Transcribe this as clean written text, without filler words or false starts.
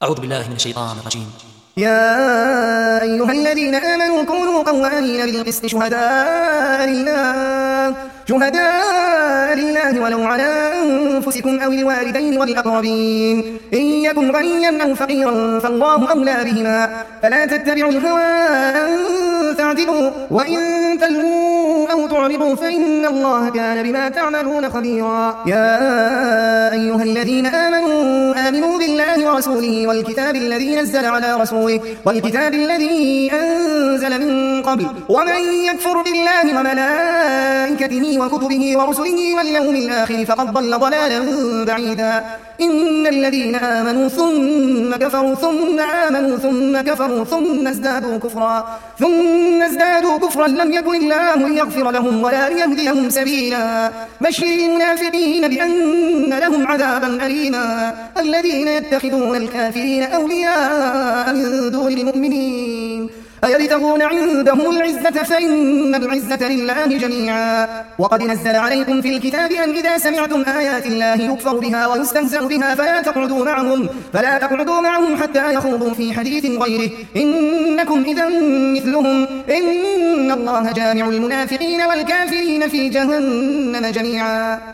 أعوذ بالله من الشيطان الرجيم. يا أيها الذين آمنوا كونوا قوامين بالقسط شهداء لله ولو على أنفسكم أو الوالدين والأقربين إن يكن غنيا أو فقيرا فالله أولى بهما فلا تتبعوا الهوى أن تعدلوا وإن تلووا أو تعرضوا فإن الله كان بما تعملون خبيرا. يا أيها الذين آمنوا بالله ورسوله والكتاب الذي نزل على رسوله والكتاب الذي أنزل من قبل ومن يكفر بالله وملائكته وكتبه ورسله واليوم الآخر فقد ضل ضلالا بعيدا. إن الذين آمنوا ثم كفروا ثم آمنوا ثم كفروا ثم ازدادوا كفرا لم يكن الله ليغفر لهم ولا ليهديهم سبيلا. بشر المنافقين بأن لهم عذابا أليما. الذين يتخذون الكافرين أولياء من دون المؤمنين أيبتغون عندهم العزة فإن العزة لله جميعا. وقد نزل عليكم في الكتاب أن إذا سمعتم آيات الله يكفر بها ويستهزأ بها فلا تقعدوا معهم حتى يخوضوا في حديث غيره إنكم إذا مثلهم إن الله جامع المنافقين والكافرين في جهنم جميعا.